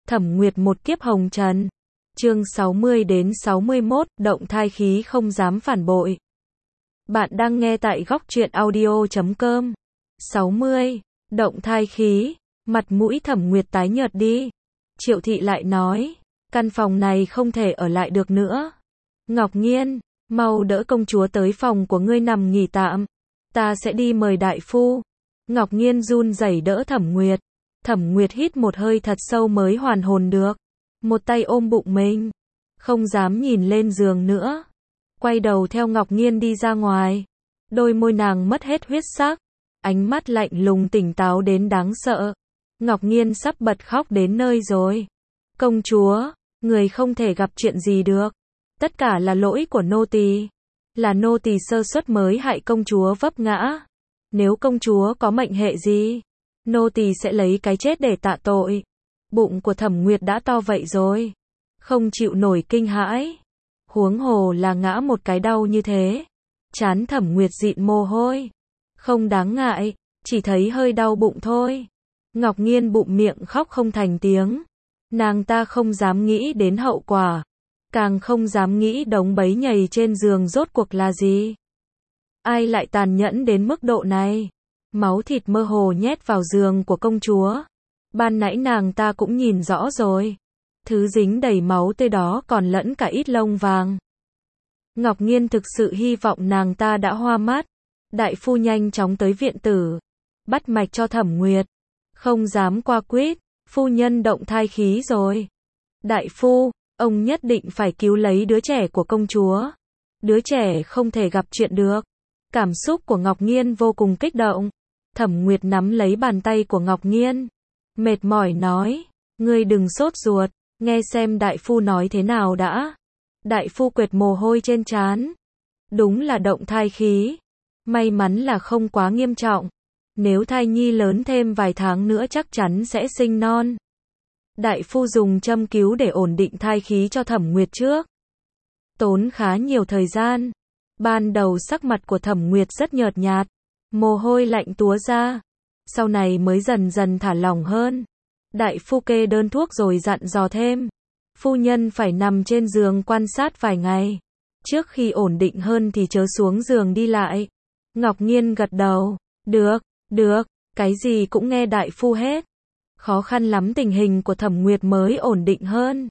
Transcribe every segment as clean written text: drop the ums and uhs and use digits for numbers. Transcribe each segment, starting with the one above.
Thẩm Nguyệt một kiếp hồng trần. Chương 60 đến 61, động thai khí không dám phản bội. Bạn đang nghe tại góc truyện audio.com. 60. Động thai khí. Mặt mũi Thẩm Nguyệt tái nhợt đi. Triệu thị lại nói, căn phòng này không thể ở lại được nữa. Ngọc Nghiên, mau đỡ công chúa tới phòng của ngươi nằm nghỉ tạm. Ta sẽ đi mời đại phu. Ngọc Nghiên run rẩy đỡ Thẩm Nguyệt. Thẩm Nguyệt hít một hơi thật sâu mới hoàn hồn được. Một tay ôm bụng mình. Không dám nhìn lên giường nữa. Quay đầu theo Ngọc Nghiên đi ra ngoài. Đôi môi nàng mất hết huyết sắc. Ánh mắt lạnh lùng tỉnh táo đến đáng sợ. Ngọc Nghiên sắp bật khóc đến nơi rồi. Công chúa, người không thể gặp chuyện gì được. Tất cả là lỗi của nô tỳ. Là nô tỳ sơ suất mới hại công chúa vấp ngã. Nếu công chúa có mệnh hệ gì, nô tỳ sẽ lấy cái chết để tạ tội. Bụng của Thẩm Nguyệt đã to vậy rồi, không chịu nổi kinh hãi. Huống hồ là ngã một cái đau như thế. Trán Thẩm Nguyệt dịn mồ hôi. Không đáng ngại, chỉ thấy hơi đau bụng thôi. Ngọc Nghiên bụng miệng khóc không thành tiếng. Nàng ta không dám nghĩ đến hậu quả. Càng không dám nghĩ đống bấy nhầy trên giường rốt cuộc là gì. Ai lại tàn nhẫn đến mức độ này. Máu thịt mơ hồ nhét vào giường của công chúa. Ban nãy nàng ta cũng nhìn rõ rồi. Thứ dính đầy máu tươi đó còn lẫn cả ít lông vàng. Ngọc Nghiên thực sự hy vọng nàng ta đã hoa mắt. Đại phu nhanh chóng tới viện tử. Bắt mạch cho Thẩm Nguyệt. Không dám qua quýt. Phu nhân động thai khí rồi. Đại phu, ông nhất định phải cứu lấy đứa trẻ của công chúa. Đứa trẻ không thể gặp chuyện được. Cảm xúc của Ngọc Nghiên vô cùng kích động. Thẩm Nguyệt nắm lấy bàn tay của Ngọc Nghiên. Mệt mỏi nói, ngươi đừng sốt ruột, nghe xem đại phu nói thế nào đã. Đại phu quệt mồ hôi trên trán. Đúng là động thai khí. May mắn là không quá nghiêm trọng. Nếu thai nhi lớn thêm vài tháng nữa chắc chắn sẽ sinh non. Đại phu dùng châm cứu để ổn định thai khí cho Thẩm Nguyệt trước. Tốn khá nhiều thời gian. Ban đầu sắc mặt của Thẩm Nguyệt rất nhợt nhạt. Mồ hôi lạnh túa ra. Sau này mới dần dần thả lỏng hơn. Đại phu kê đơn thuốc rồi dặn dò thêm. Phu nhân phải nằm trên giường quan sát vài ngày. Trước khi ổn định hơn thì chớ xuống giường đi lại. Ngọc Nghiên gật đầu. Được, cái gì cũng nghe đại phu hết. Khó khăn lắm tình hình của Thẩm Nguyệt mới ổn định hơn.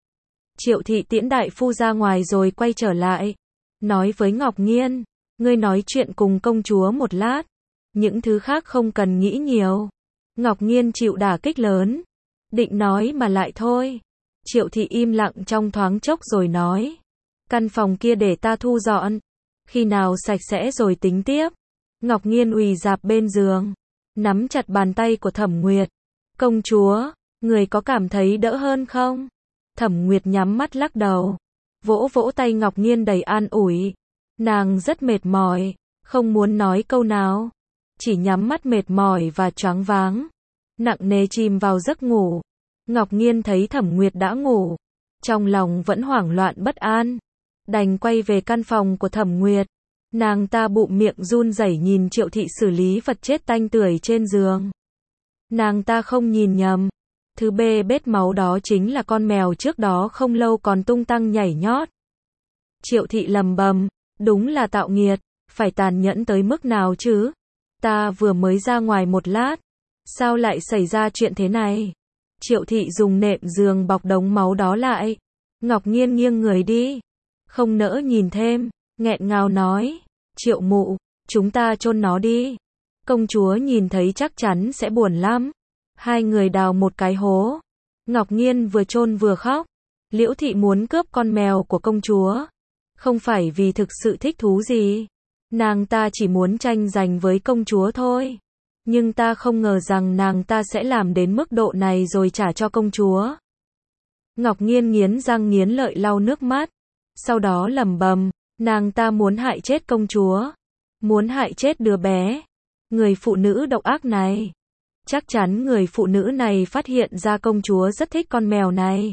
Triệu thị tiễn đại phu ra ngoài rồi quay trở lại. Nói với Ngọc Nghiên, ngươi nói chuyện cùng công chúa một lát. Những thứ khác không cần nghĩ nhiều. Ngọc Nghiên chịu đả kích lớn. Định nói mà lại thôi. Triệu thị im lặng trong thoáng chốc rồi nói. Căn phòng kia để ta thu dọn. Khi nào sạch sẽ rồi tính tiếp. Ngọc Nghiên ùy rạp bên giường. Nắm chặt bàn tay của Thẩm Nguyệt. Công chúa, người có cảm thấy đỡ hơn không? Thẩm Nguyệt nhắm mắt lắc đầu. Vỗ vỗ tay Ngọc Nghiên đầy an ủi. Nàng rất mệt mỏi. Không muốn nói câu nào. Chỉ nhắm mắt mệt mỏi và choáng váng. Nặng nề chìm vào giấc ngủ. Ngọc Nghiên thấy Thẩm Nguyệt đã ngủ. Trong lòng vẫn hoảng loạn bất an. Đành quay về căn phòng của Thẩm Nguyệt. Nàng ta bụng miệng run rẩy nhìn Triệu thị xử lý vật chết tanh tưởi trên giường. Nàng ta không nhìn nhầm. Thứ bê bết máu đó chính là con mèo trước đó không lâu còn tung tăng nhảy nhót. Triệu thị lầm bầm. Đúng là tạo nghiệt. Phải tàn nhẫn tới mức nào chứ? Ta vừa mới ra ngoài một lát. Sao lại xảy ra chuyện thế này? Triệu thị dùng nệm giường bọc đống máu đó lại. Ngọc Nghiên nghiêng người đi. Không nỡ nhìn thêm. Nghẹn ngào nói. Triệu mụ, chúng ta chôn nó đi. Công chúa nhìn thấy chắc chắn sẽ buồn lắm. Hai người đào một cái hố. Ngọc Nghiên vừa chôn vừa khóc. Liễu thị muốn cướp con mèo của công chúa. Không phải vì thực sự thích thú gì. Nàng ta chỉ muốn tranh giành với công chúa thôi. Nhưng ta không ngờ rằng nàng ta sẽ làm đến mức độ này rồi trả cho công chúa. Ngọc Nghiên nghiến răng nghiến lợi lau nước mắt. Sau đó lẩm bẩm, nàng ta muốn hại chết công chúa. Muốn hại chết đứa bé. Người phụ nữ độc ác này. Chắc chắn người phụ nữ này phát hiện ra công chúa rất thích con mèo này.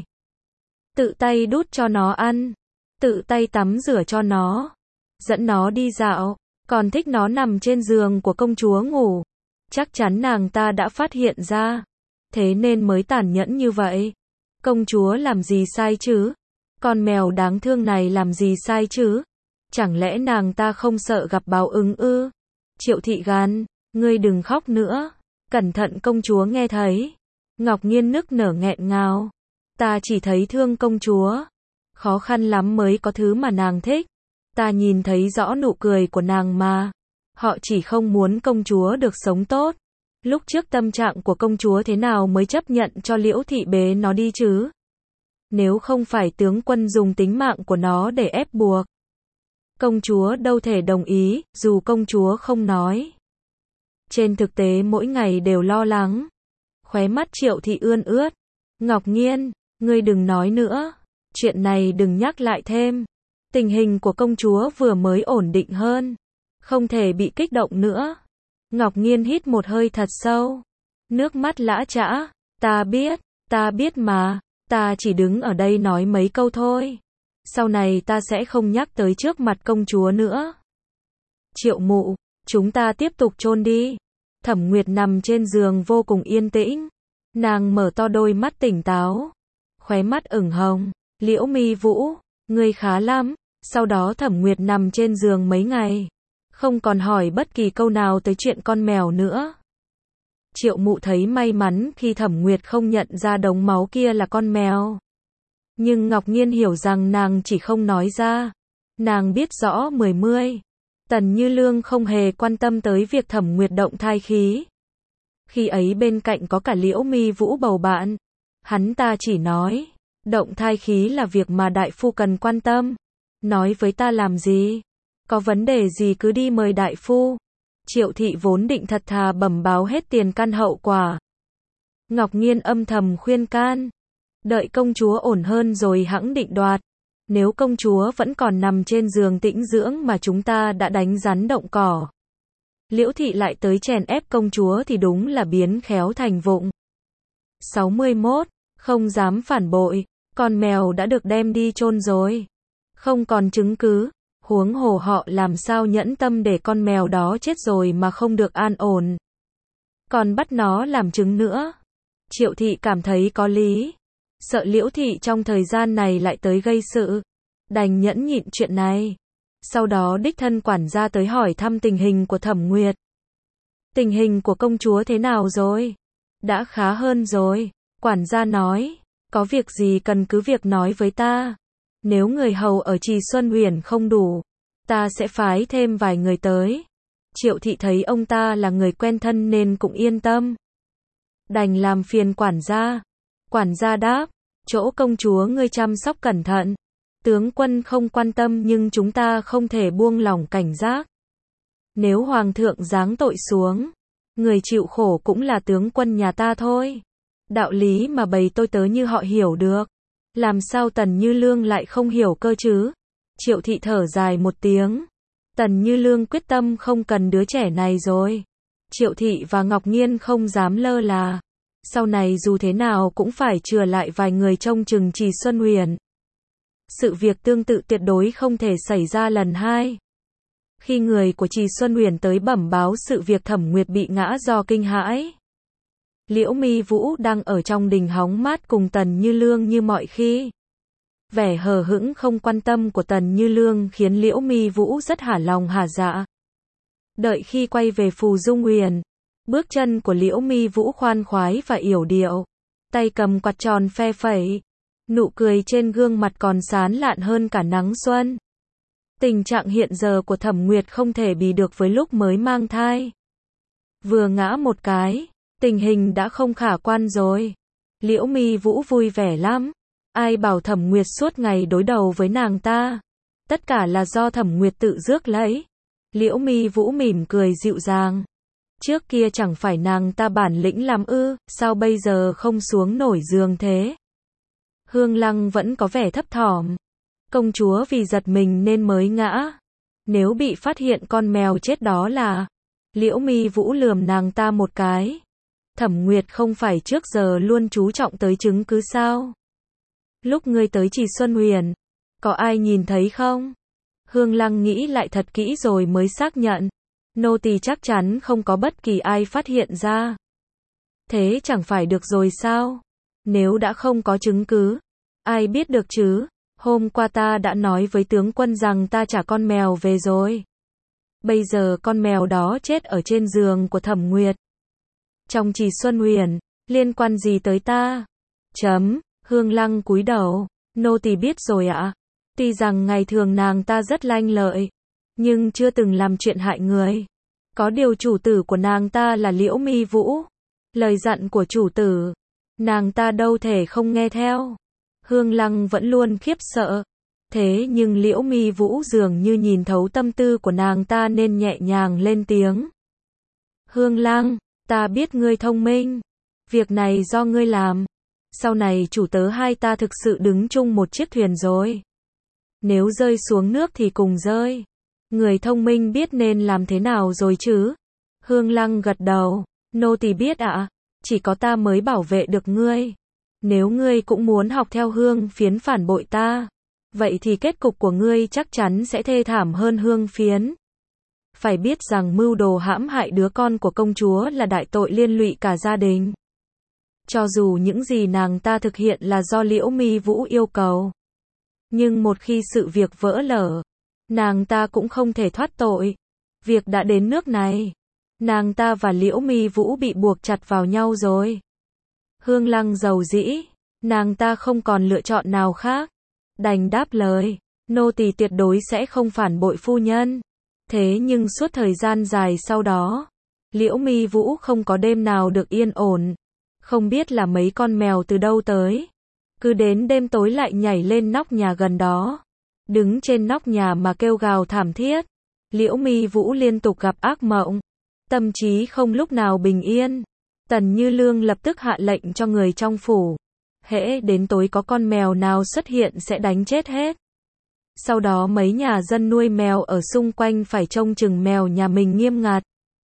Tự tay đút cho nó ăn. Tự tay tắm rửa cho nó. Dẫn nó đi dạo. Còn thích nó nằm trên giường của công chúa ngủ. Chắc chắn nàng ta đã phát hiện ra. Thế nên mới tàn nhẫn như vậy. Công chúa làm gì sai chứ? Con mèo đáng thương này làm gì sai chứ? Chẳng lẽ nàng ta không sợ gặp báo ứng ư? Triệu thị gàn, ngươi đừng khóc nữa. Cẩn thận công chúa nghe thấy. Ngọc Nghiên nức nở nghẹn ngào. Ta chỉ thấy thương công chúa. Khó khăn lắm mới có thứ mà nàng thích. Ta nhìn thấy rõ nụ cười của nàng mà. Họ chỉ không muốn công chúa được sống tốt. Lúc trước tâm trạng của công chúa thế nào mới chấp nhận cho Liễu thị bế nó đi chứ? Nếu không phải tướng quân dùng tính mạng của nó để ép buộc, công chúa đâu thể đồng ý, dù công chúa không nói. Trên thực tế mỗi ngày đều lo lắng. Khóe mắt Triệu thị ươn ướt. Ngọc Nghiên, ngươi đừng nói nữa. Chuyện này đừng nhắc lại thêm. Tình hình của công chúa vừa mới ổn định hơn. Không thể bị kích động nữa. Ngọc Nghiên hít một hơi thật sâu. Nước mắt lã chã. Ta biết mà. Ta chỉ đứng ở đây nói mấy câu thôi. Sau này ta sẽ không nhắc tới trước mặt công chúa nữa. Triệu mụ, chúng ta tiếp tục chôn đi. Thẩm Nguyệt nằm trên giường vô cùng yên tĩnh. Nàng mở to đôi mắt tỉnh táo. Khóe mắt ửng hồng. Liễu Mi Vũ, ngươi khá lắm. Sau đó Thẩm Nguyệt nằm trên giường mấy ngày. Không còn hỏi bất kỳ câu nào tới chuyện con mèo nữa. Triệu mụ thấy may mắn khi Thẩm Nguyệt không nhận ra đống máu kia là con mèo. Nhưng Ngọc Nghiên hiểu rằng nàng chỉ không nói ra. Nàng biết rõ mười. Tần Như Lương không hề quan tâm tới việc Thẩm Nguyệt động thai khí. Khi ấy bên cạnh có cả Liễu Mi Vũ bầu bạn. Hắn ta chỉ nói, động thai khí là việc mà đại phu cần quan tâm. Nói với ta làm gì? Có vấn đề gì cứ đi mời đại phu. Triệu thị vốn định thật thà bẩm báo hết tiền căn hậu quả. Ngọc Nghiên âm thầm khuyên can. Đợi công chúa ổn hơn rồi hẵng định đoạt. Nếu công chúa vẫn còn nằm trên giường tĩnh dưỡng mà chúng ta đã đánh rắn động cỏ. Liễu thị lại tới chèn ép công chúa thì đúng là biến khéo thành vụng. 61. Không dám phản bội. Con mèo đã được đem đi chôn rồi. Không còn chứng cứ. Huống hồ họ làm sao nhẫn tâm để con mèo đó chết rồi mà không được an ổn. Còn bắt nó làm chứng nữa. Triệu thị cảm thấy có lý. Sợ Liễu thị trong thời gian này lại tới gây sự. Đành nhẫn nhịn chuyện này. Sau đó đích thân quản gia tới hỏi thăm tình hình của Thẩm Nguyệt. Tình hình của công chúa thế nào rồi? Đã khá hơn rồi. Quản gia nói. Có việc gì cần cứ việc nói với ta. Nếu người hầu ở Trì Xuân Huyền không đủ, ta sẽ phái thêm vài người tới. Triệu thị thấy ông ta là người quen thân nên cũng yên tâm. Đành làm phiền quản gia. Quản gia đáp, chỗ công chúa ngươi chăm sóc cẩn thận. Tướng quân không quan tâm nhưng chúng ta không thể buông lỏng cảnh giác. Nếu hoàng thượng giáng tội xuống, người chịu khổ cũng là tướng quân nhà ta thôi. Đạo lý mà bầy tôi tớ như họ hiểu được. Làm sao Tần Như Lương lại không hiểu cơ chứ? Triệu thị thở dài một tiếng. Tần Như Lương quyết tâm không cần đứa trẻ này rồi. Triệu thị và Ngọc Nghiên không dám lơ là. Sau này dù thế nào cũng phải chừa lại vài người trông chừng Trì Xuân Huyền. Sự việc tương tự tuyệt đối không thể xảy ra lần hai. Khi người của Trì Xuân Huyền tới bẩm báo sự việc Thẩm Nguyệt bị ngã do kinh hãi. Liễu Mi Vũ đang ở trong đình hóng mát cùng Tần Như Lương như mọi khi. Vẻ hờ hững không quan tâm của Tần Như Lương khiến Liễu Mi Vũ rất hả lòng hả dạ. Đợi khi quay về Phù Dung Huyền, bước chân của Liễu Mi Vũ khoan khoái và yểu điệu, tay cầm quạt tròn phe phẩy, nụ cười trên gương mặt còn sán lạn hơn cả nắng xuân. Tình trạng hiện giờ của Thẩm Nguyệt không thể bì được với lúc mới mang thai. Vừa ngã một cái, tình hình đã không khả quan rồi. Liễu Mi Vũ vui vẻ lắm. Ai bảo Thẩm Nguyệt suốt ngày đối đầu với nàng ta. Tất cả là do Thẩm Nguyệt tự rước lấy. Liễu Mi Vũ mỉm cười dịu dàng. Trước kia chẳng phải nàng ta bản lĩnh lắm ư, sao bây giờ không xuống nổi giường thế? Hương Lăng vẫn có vẻ thấp thỏm. Công chúa vì giật mình nên mới ngã. Nếu bị phát hiện con mèo chết đó là... Liễu Mi Vũ lườm nàng ta một cái. Thẩm Nguyệt không phải trước giờ luôn chú trọng tới chứng cứ sao? Lúc ngươi tới Trì Xuân Huyền, có ai nhìn thấy không? Hương Lăng nghĩ lại thật kỹ rồi mới xác nhận. Nô tỳ chắc chắn không có bất kỳ ai phát hiện ra. Thế chẳng phải được rồi sao? Nếu đã không có chứng cứ, ai biết được chứ? Hôm qua ta đã nói với tướng quân rằng ta trả con mèo về rồi. Bây giờ con mèo đó chết ở trên giường của Thẩm Nguyệt. Trong Trì Xuân Huyền, liên quan gì tới ta? Hương Lăng cúi đầu, nô tỳ biết rồi ạ. Tuy rằng ngày thường nàng ta rất lanh lợi, nhưng chưa từng làm chuyện hại người. Có điều chủ tử của nàng ta là Liễu Mi Vũ. Lời dặn của chủ tử, nàng ta đâu thể không nghe theo. Hương Lăng vẫn luôn khiếp sợ. Thế nhưng Liễu Mi Vũ dường như nhìn thấu tâm tư của nàng ta nên nhẹ nhàng lên tiếng. Hương Lăng, ta biết ngươi thông minh. Việc này do ngươi làm. Sau này chủ tớ hai ta thực sự đứng chung một chiếc thuyền rồi. Nếu rơi xuống nước thì cùng rơi. Người thông minh biết nên làm thế nào rồi chứ? Hương Lăng gật đầu. Nô tỳ biết ạ. Chỉ có ta mới bảo vệ được ngươi. Nếu ngươi cũng muốn học theo Hương Phiến phản bội ta, vậy thì kết cục của ngươi chắc chắn sẽ thê thảm hơn Hương Phiến. Phải biết rằng mưu đồ hãm hại đứa con của công chúa là đại tội liên lụy cả gia đình. Cho dù những gì nàng ta thực hiện là do Liễu Mi Vũ yêu cầu, nhưng một khi sự việc vỡ lở, nàng ta cũng không thể thoát tội. Việc đã đến nước này, nàng ta và Liễu Mi Vũ bị buộc chặt vào nhau rồi. Hương Lăng giàu dĩ, nàng ta không còn lựa chọn nào khác, đành đáp lời, nô tỳ tuyệt đối sẽ không phản bội phu nhân. Thế nhưng suốt thời gian dài sau đó, Liễu Mi Vũ không có đêm nào được yên ổn. Không biết là mấy con mèo từ đâu tới, cứ đến đêm tối lại nhảy lên nóc nhà gần đó, đứng trên nóc nhà mà kêu gào thảm thiết. Liễu Mi Vũ liên tục gặp ác mộng, tâm trí không lúc nào bình yên. Tần Như Lương lập tức hạ lệnh cho người trong phủ, hễ đến tối có con mèo nào xuất hiện sẽ đánh chết hết. Sau đó mấy nhà dân nuôi mèo ở xung quanh phải trông chừng mèo nhà mình nghiêm ngặt,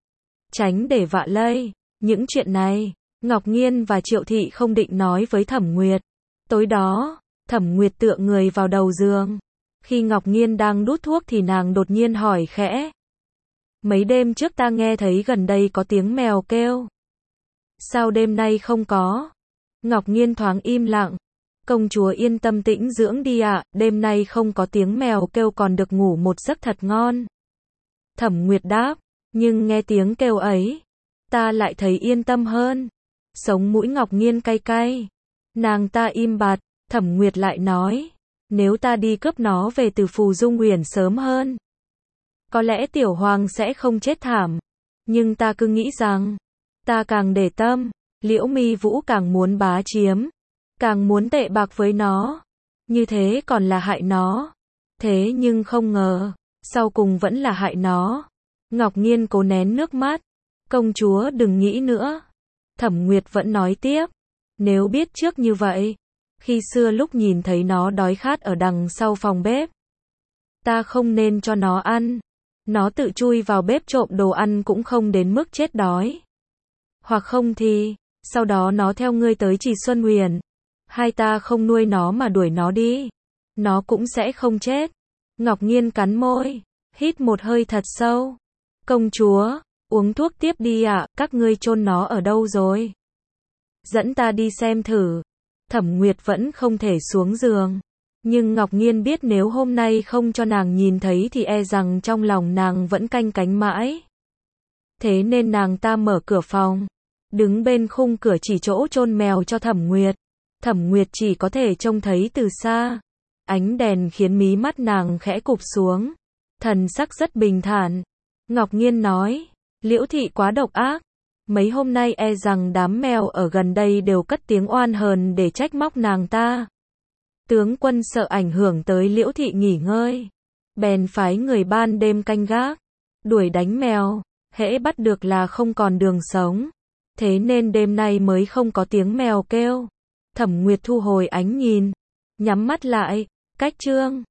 tránh để vạ lây. Những chuyện này, Ngọc Nghiên và Triệu Thị không định nói với Thẩm Nguyệt. Tối đó, Thẩm Nguyệt tựa người vào đầu giường. Khi Ngọc Nghiên đang đút thuốc thì nàng đột nhiên hỏi khẽ. Mấy đêm trước ta nghe thấy gần đây có tiếng mèo kêu. Sao đêm nay không có? Ngọc Nghiên thoáng im lặng. Công chúa yên tâm tĩnh dưỡng đi ạ, đêm nay không có tiếng mèo kêu còn được ngủ một giấc thật ngon. Thẩm Nguyệt đáp, nhưng nghe tiếng kêu ấy, ta lại thấy yên tâm hơn. Sống mũi Ngọc Nghiên cay cay. Nàng ta im bặt, Thẩm Nguyệt lại nói, nếu ta đi cướp nó về từ Phù Dung Huyền sớm hơn, có lẽ Tiểu Hoàng sẽ không chết thảm. Nhưng ta cứ nghĩ rằng, ta càng để tâm, Liễu Mi Vũ càng muốn bá chiếm, càng muốn tệ bạc với nó. Như thế còn là hại nó. Thế nhưng không ngờ, sau cùng vẫn là hại nó. Ngọc Nghiên cố nén nước mắt. Công chúa đừng nghĩ nữa. Thẩm Nguyệt vẫn nói tiếp. Nếu biết trước như vậy, khi xưa lúc nhìn thấy nó đói khát ở đằng sau phòng bếp, ta không nên cho nó ăn. Nó tự chui vào bếp trộm đồ ăn cũng không đến mức chết đói. Hoặc không thì, sau đó nó theo ngươi tới Trì Xuân Huyền. Hai ta không nuôi nó mà đuổi nó đi, nó cũng sẽ không chết. Ngọc Nghiên cắn môi, hít một hơi thật sâu. Công chúa, uống thuốc tiếp đi ạ, các ngươi chôn nó ở đâu rồi? Dẫn ta đi xem thử. Thẩm Nguyệt vẫn không thể xuống giường. Nhưng Ngọc Nghiên biết nếu hôm nay không cho nàng nhìn thấy thì e rằng trong lòng nàng vẫn canh cánh mãi. Thế nên nàng ta mở cửa phòng, đứng bên khung cửa chỉ chỗ chôn mèo cho Thẩm Nguyệt. Thẩm Nguyệt chỉ có thể trông thấy từ xa. Ánh đèn khiến mí mắt nàng khẽ cụp xuống. Thần sắc rất bình thản. Ngọc Nghiên nói, Liễu thị quá độc ác. Mấy hôm nay e rằng đám mèo ở gần đây đều cất tiếng oan hờn để trách móc nàng ta. Tướng quân sợ ảnh hưởng tới Liễu thị nghỉ ngơi, bèn phái người ban đêm canh gác, đuổi đánh mèo, hễ bắt được là không còn đường sống. Thế nên đêm nay mới không có tiếng mèo kêu. Thẩm Nguyệt thu hồi ánh nhìn, nhắm mắt lại, cách chương